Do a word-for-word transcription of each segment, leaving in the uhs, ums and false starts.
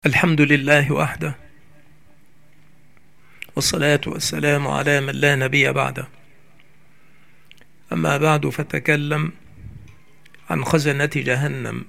الحمد لله وحده، والصلاة والسلام على من لا نبي بعده. أما بعد، فتكلم عن خزنة جهنم.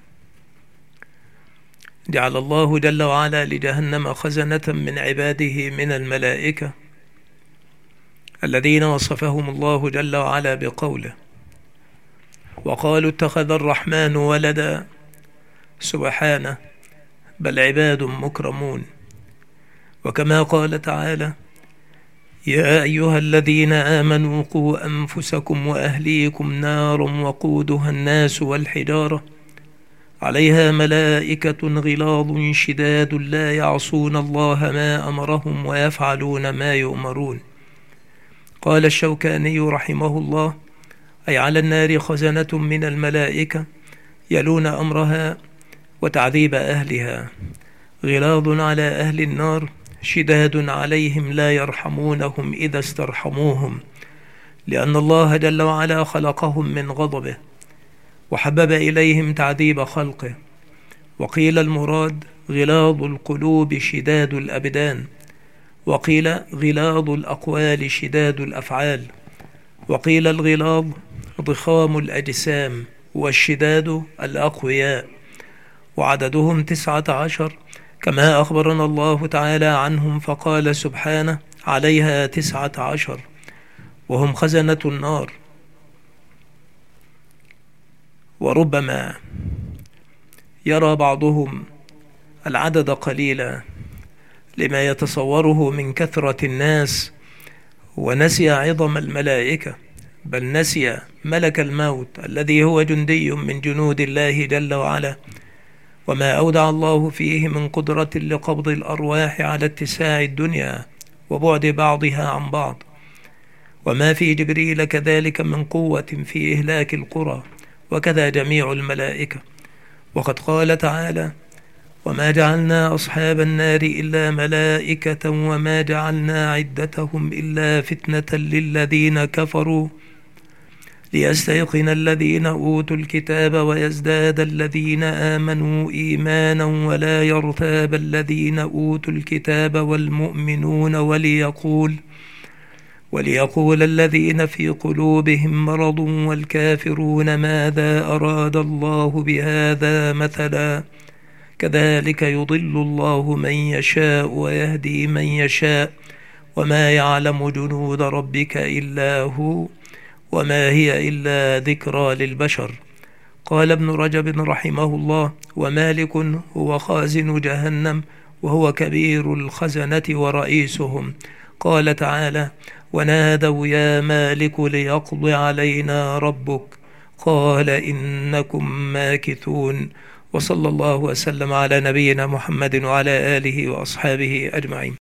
جعل الله جل وعلا لجهنم خزنة من عباده من الملائكة الذين وصفهم الله جل وعلا بقوله: وقالوا اتخذ الرحمن ولدا، سبحانه، بل عباد مكرمون. وكما قال تعالى: يا أيها الذين آمنوا قوا أنفسكم وأهليكم نارا وقودها الناس والحجارة عليها ملائكة غلاظ شداد لا يعصون الله ما أمرهم ويفعلون ما يؤمرون. قال الشوكاني رحمه الله: أي على النار خزنة من الملائكة يلون أمرها وتعذيب أهلها، غلاظ على أهل النار شداد عليهم لا يرحمونهم إذا استرحموهم، لأن الله جل وعلا خلقهم من غضبه وحبب إليهم تعذيب خلقه. وقيل المراد غلاظ القلوب شداد الأبدان، وقيل غلاظ الأقوال شداد الأفعال، وقيل الغلاظ ضخام الأجسام والشداد الأقوياء، وعددهم تسعة عشر كما أخبرنا الله تعالى عنهم، فقال سبحانه: عليها تسعة عشر، وهم خزنة النار. وربما يرى بعضهم العدد قليلا لما يتصوره من كثرة الناس، ونسي عظم الملائكة، بل نسي ملك الموت الذي هو جندي من جنود الله جل وعلا، وما أودع الله فيه من قدرة لقبض الأرواح على اتساع الدنيا وبعد بعضها عن بعض، وما في جبريل كذلك من قوة في إهلاك القرى، وكذا جميع الملائكة. وقد قال تعالى: وما جعلنا أصحاب النار إلا ملائكة وما جعلنا عدتهم إلا فتنة للذين كفروا ليستيقن الذين أوتوا الكتاب ويزداد الذين آمنوا إيمانا ولا يرتاب الذين أوتوا الكتاب والمؤمنون وليقول وليقول الذين في قلوبهم مرض والكافرون ماذا أراد الله بهذا مثلا كذلك يضل الله من يشاء ويهدي من يشاء وما يعلم جنود ربك إلا هو وما هي إلا ذكرى للبشر. قال ابن رجب رحمه الله: ومالك هو خازن جهنم وهو كبير الخزنة ورئيسهم. قال تعالى: ونادوا يا مالك ليقض علينا ربك قال إنكم ماكثون. وصلى الله وسلم على نبينا محمد وعلى آله وأصحابه أجمعين.